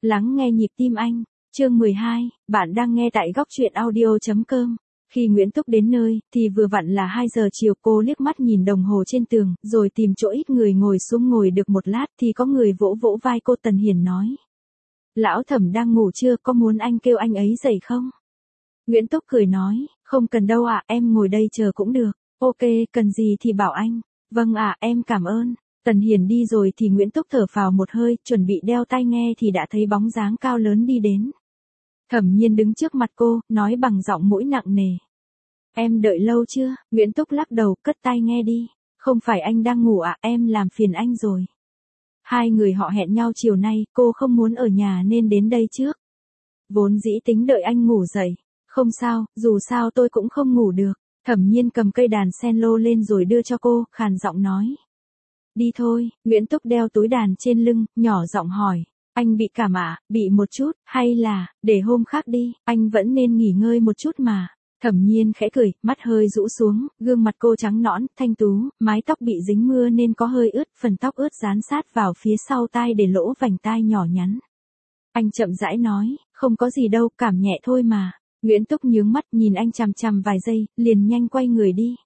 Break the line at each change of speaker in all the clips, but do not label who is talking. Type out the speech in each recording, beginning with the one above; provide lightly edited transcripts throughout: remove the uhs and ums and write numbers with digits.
Lắng nghe nhịp tim anh. Chương 12, bạn đang nghe tại góc truyện audio.com. Khi Nguyễn Túc đến nơi, thì vừa vặn là 2 giờ chiều. Cô liếc mắt nhìn đồng hồ trên tường, rồi tìm chỗ ít người ngồi xuống. Ngồi được một lát thì có người vỗ vỗ vai cô. Tần Hiền nói: Lão Thẩm đang ngủ chưa, có muốn anh kêu anh ấy dậy không? Nguyễn Túc cười nói: Không cần đâu ạ, em ngồi đây chờ cũng được. Ok, cần gì thì bảo anh. Vâng ạ, em cảm ơn. Tần Hiền đi rồi thì Nguyễn Túc thở phào một hơi, chuẩn bị đeo tai nghe thì đã thấy bóng dáng cao lớn đi đến. Thẩm Nhiên đứng trước mặt cô, nói bằng giọng mũi nặng nề: Em đợi lâu chưa? Nguyễn Túc lắc đầu, cất tai nghe đi. Không phải anh đang ngủ à, em làm phiền anh rồi. Hai người họ hẹn nhau chiều nay, cô không muốn ở nhà nên đến đây trước. Vốn dĩ tính đợi anh ngủ dậy. Không sao, dù sao tôi cũng không ngủ được. Thẩm Nhiên cầm cây đàn cello lên rồi đưa cho cô, khàn giọng nói: Đi thôi. Nguyễn Túc đeo túi đàn trên lưng, nhỏ giọng hỏi: Anh bị cảm ạ? Bị một chút, hay là, để hôm khác đi, anh vẫn nên nghỉ ngơi một chút mà. Thẩm Nhiên khẽ cười, mắt hơi rũ xuống, gương mặt cô trắng nõn, thanh tú, mái tóc bị dính mưa nên có hơi ướt, phần tóc ướt dán sát vào phía sau tai để lỗ vành tai nhỏ nhắn. Anh chậm rãi nói: Không có gì đâu, cảm nhẹ thôi mà. Nguyễn Túc nhướng mắt nhìn anh chằm chằm vài giây, liền nhanh quay người đi.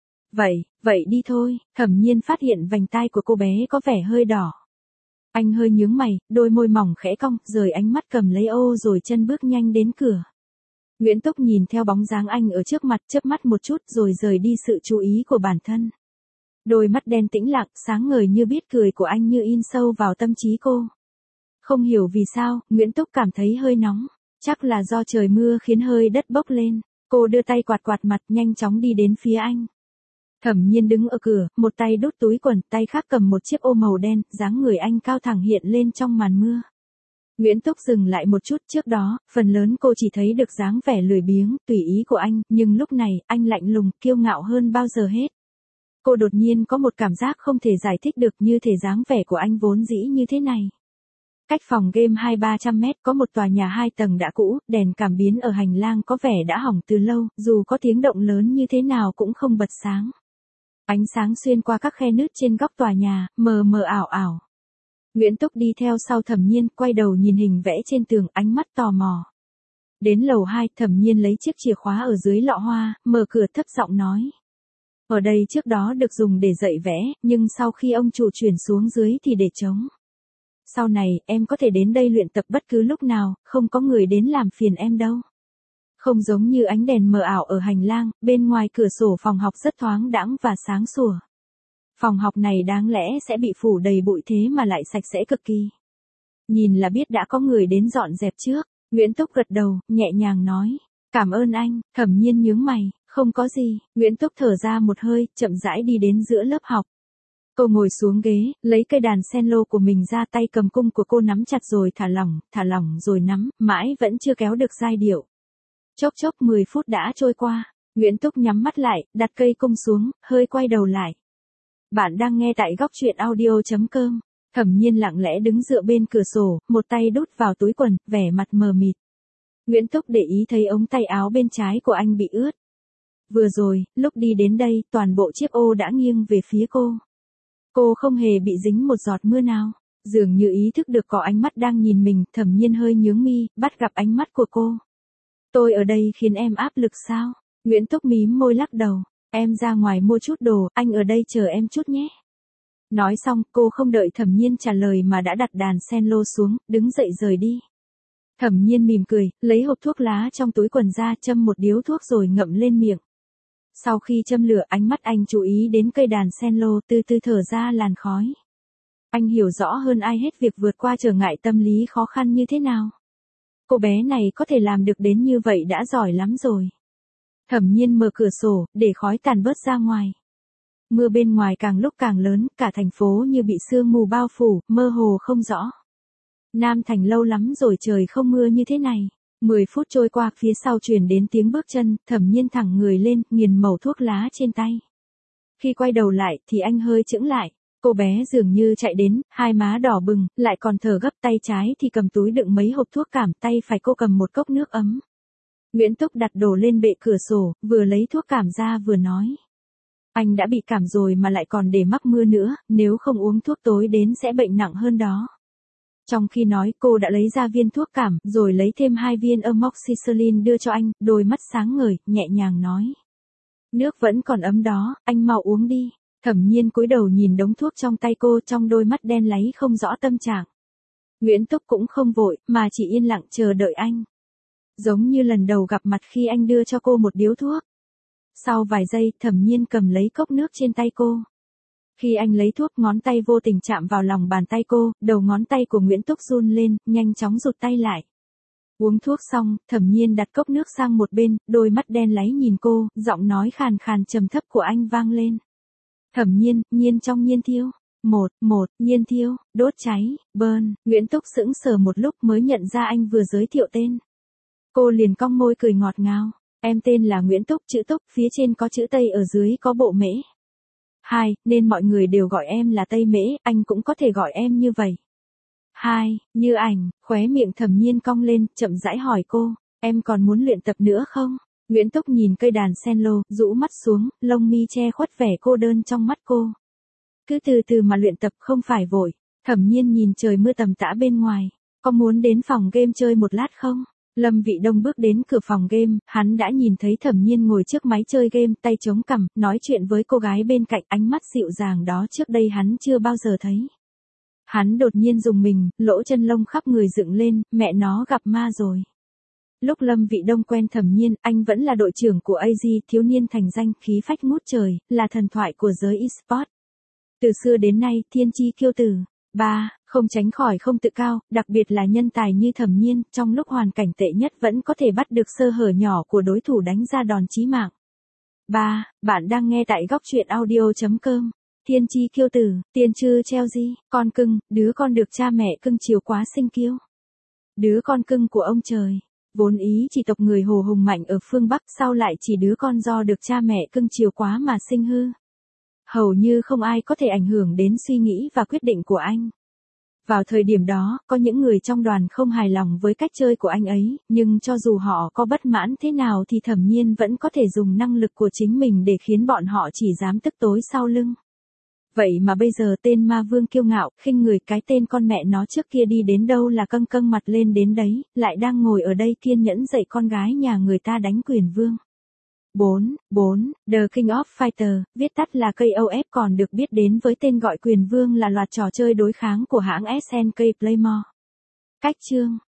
Vậy đi thôi. Thẩm Nhiên phát hiện vành tai của cô bé có vẻ hơi đỏ. Anh hơi nhướng mày, đôi môi mỏng khẽ cong, rời ánh mắt cầm lấy ô rồi chân bước nhanh đến cửa. Nguyễn Túc nhìn theo bóng dáng anh ở trước mặt, chớp mắt một chút rồi rời đi sự chú ý của bản thân. Đôi mắt đen tĩnh lặng, sáng ngời như biết cười của anh như in sâu vào tâm trí cô. Không hiểu vì sao, Nguyễn Túc cảm thấy hơi nóng. Chắc là do trời mưa khiến hơi đất bốc lên. Cô đưa tay quạt quạt mặt, nhanh chóng đi đến phía anh. Thẩm Nhiên đứng ở cửa, một tay đút túi quần, tay khác cầm một chiếc ô màu đen, dáng người anh cao thẳng hiện lên trong màn mưa. Nguyễn Túc dừng lại một chút, trước đó, phần lớn cô chỉ thấy được dáng vẻ lười biếng, tùy ý của anh, nhưng lúc này, anh lạnh lùng, kiêu ngạo hơn bao giờ hết. Cô đột nhiên có một cảm giác không thể giải thích được, như thể dáng vẻ của anh vốn dĩ như thế này. Cách phòng game 200-300 mét có một tòa nhà 2 tầng đã cũ, đèn cảm biến ở hành lang có vẻ đã hỏng từ lâu, dù có tiếng động lớn như thế nào cũng không bật sáng. Ánh sáng xuyên qua các khe nứt trên góc tòa nhà, mờ mờ ảo ảo. Nguyễn Túc đi theo sau Thẩm Nhiên, quay đầu nhìn hình vẽ trên tường, ánh mắt tò mò. Đến lầu 2, Thẩm Nhiên lấy chiếc chìa khóa ở dưới lọ hoa, mở cửa thấp giọng nói: Ở đây trước đó được dùng để dạy vẽ, nhưng sau khi ông chủ chuyển xuống dưới thì để trống. Sau này, em có thể đến đây luyện tập bất cứ lúc nào, không có người đến làm phiền em đâu. Không giống như ánh đèn mờ ảo ở hành lang, bên ngoài cửa sổ phòng học rất thoáng đãng và sáng sủa. Phòng học này đáng lẽ sẽ bị phủ đầy bụi thế mà lại sạch sẽ cực kỳ. Nhìn là biết đã có người đến dọn dẹp trước. Nguyễn Túc gật đầu, nhẹ nhàng nói: Cảm ơn anh. Thẩm Nhiên nhướng mày: Không có gì. Nguyễn Túc thở ra một hơi, chậm rãi đi đến giữa lớp học. Cô ngồi xuống ghế, lấy cây đàn cello của mình ra, tay cầm cung của cô nắm chặt rồi thả lỏng rồi nắm, mãi vẫn chưa kéo được giai điệu. Chốc chốc 10 phút đã trôi qua. Nguyễn Túc nhắm mắt lại, đặt cây cung xuống, hơi quay đầu lại. Bạn đang nghe tại góc truyện audio.com. Thẩm Nhiên lặng lẽ đứng dựa bên cửa sổ, một tay đút vào túi quần, vẻ mặt mờ mịt. Nguyễn Túc để ý thấy ống tay áo bên trái của anh bị ướt. Vừa rồi, lúc đi đến đây, toàn bộ chiếc ô đã nghiêng về phía cô. Cô không hề bị dính một giọt mưa nào. Dường như ý thức được có ánh mắt đang nhìn mình, Thẩm Nhiên hơi nhướng mi, bắt gặp ánh mắt của cô. Tôi ở đây khiến em áp lực sao? Nguyễn Túc mím môi lắc đầu. Em ra ngoài mua chút đồ, anh ở đây chờ em chút nhé. Nói xong, cô không đợi Thẩm Nhiên trả lời mà đã đặt đàn cello xuống, đứng dậy rời đi. Thẩm Nhiên mỉm cười, lấy hộp thuốc lá trong túi quần ra, châm một điếu thuốc rồi ngậm lên miệng. Sau khi châm lửa, ánh mắt anh chú ý đến cây đàn cello, từ từ thở ra làn khói. Anh hiểu rõ hơn ai hết việc vượt qua trở ngại tâm lý khó khăn như thế nào. Cô bé này có thể làm được đến như vậy đã giỏi lắm rồi. Thẩm Nhiên mở cửa sổ, để khói tàn bớt ra ngoài. Mưa bên ngoài càng lúc càng lớn, cả thành phố như bị sương mù bao phủ, mơ hồ không rõ. Nam Thành lâu lắm rồi trời không mưa như thế này. 10 phút trôi qua, phía sau truyền đến tiếng bước chân, Thẩm Nhiên thẳng người lên, nghiền mẩu thuốc lá trên tay. Khi quay đầu lại, thì anh hơi chững lại. Cô bé dường như chạy đến, hai má đỏ bừng, lại còn thở gấp, tay trái thì cầm túi đựng mấy hộp thuốc cảm, tay phải cô cầm một cốc nước ấm. Nguyễn Túc đặt đồ lên bệ cửa sổ, vừa lấy thuốc cảm ra vừa nói: Anh đã bị cảm rồi mà lại còn để mắc mưa nữa, nếu không uống thuốc tối đến sẽ bệnh nặng hơn đó. Trong khi nói cô đã lấy ra viên thuốc cảm rồi lấy thêm 2 viên amoxicillin đưa cho anh, đôi mắt sáng ngời, nhẹ nhàng nói. Nước vẫn còn ấm đó, anh mau uống đi. Thẩm Nhiên cúi đầu nhìn đống thuốc trong tay cô, trong đôi mắt đen láy không rõ tâm trạng. Nguyễn Túc cũng không vội, mà chỉ yên lặng chờ đợi anh. Giống như lần đầu gặp mặt khi anh đưa cho cô một điếu thuốc. Sau vài giây, Thẩm Nhiên cầm lấy cốc nước trên tay cô. Khi anh lấy thuốc, ngón tay vô tình chạm vào lòng bàn tay cô, đầu ngón tay của Nguyễn Túc run lên, nhanh chóng rụt tay lại. Uống thuốc xong, Thẩm Nhiên đặt cốc nước sang một bên, đôi mắt đen láy nhìn cô, giọng nói khàn khàn trầm thấp của anh vang lên. Thẩm Nhiên, nhiên trong nhiên thiêu. Nhiên thiêu, đốt cháy, burn. Nguyễn Túc sững sờ một lúc mới nhận ra anh vừa giới thiệu tên. Cô liền cong môi cười ngọt ngào. Em tên là Nguyễn Túc, chữ Túc, phía trên có chữ Tây, ở dưới có bộ mễ. Nên mọi người đều gọi em là Tây Mễ, anh cũng có thể gọi em như vậy. Như ảnh, khóe miệng Thẩm Nhiên cong lên, chậm rãi hỏi cô, em còn muốn luyện tập nữa không? Nguyễn Túc nhìn cây đàn cello, rũ mắt xuống, lông mi che khuất vẻ cô đơn trong mắt cô. Cứ từ từ mà luyện tập, không phải vội. Thẩm Nhiên nhìn trời mưa tầm tã bên ngoài, có muốn đến phòng game chơi một lát không? Lâm Vị Đông bước đến cửa phòng game, hắn đã nhìn thấy Thẩm Nhiên ngồi trước máy chơi game, tay chống cằm, nói chuyện với cô gái bên cạnh, ánh mắt dịu dàng đó trước đây hắn chưa bao giờ thấy. Hắn đột nhiên rùng mình, lỗ chân lông khắp người dựng lên, mẹ nó gặp ma rồi. Lúc Lâm Vị Đông quen Thẩm Nhiên, anh vẫn là đội trưởng của AG, thiếu niên thành danh, khí phách ngút trời, là thần thoại của giới eSport. Từ xưa đến nay, thiên chi kiêu tử. Không tránh khỏi không tự cao, đặc biệt là nhân tài như Thẩm Nhiên, trong lúc hoàn cảnh tệ nhất vẫn có thể bắt được sơ hở nhỏ của đối thủ đánh ra đòn chí mạng. Bạn đang nghe tại góc truyện audio.com. Thiên chi kiêu tử, tiên trư Chelsea, con cưng, đứa con được cha mẹ cưng chiều quá sinh kiêu. Đứa con cưng của ông trời. Vốn ý chỉ tộc người Hồ hùng mạnh ở phương Bắc, sau lại chỉ đứa con do được cha mẹ cưng chiều quá mà sinh hư. Hầu như không ai có thể ảnh hưởng đến suy nghĩ và quyết định của anh. Vào thời điểm đó, có những người trong đoàn không hài lòng với cách chơi của anh ấy, nhưng cho dù họ có bất mãn thế nào thì Thẩm Nhiên vẫn có thể dùng năng lực của chính mình để khiến bọn họ chỉ dám tức tối sau lưng. Vậy mà bây giờ tên ma vương kiêu ngạo, khinh người, cái tên con mẹ nó trước kia đi đến đâu là căng căng mặt lên đến đấy, lại đang ngồi ở đây kiên nhẫn dạy con gái nhà người ta đánh quyền vương. 4. The King of Fighter, viết tắt là KOF, còn được biết đến với tên gọi quyền vương, là loạt trò chơi đối kháng của hãng SNK Playmore. Cách chương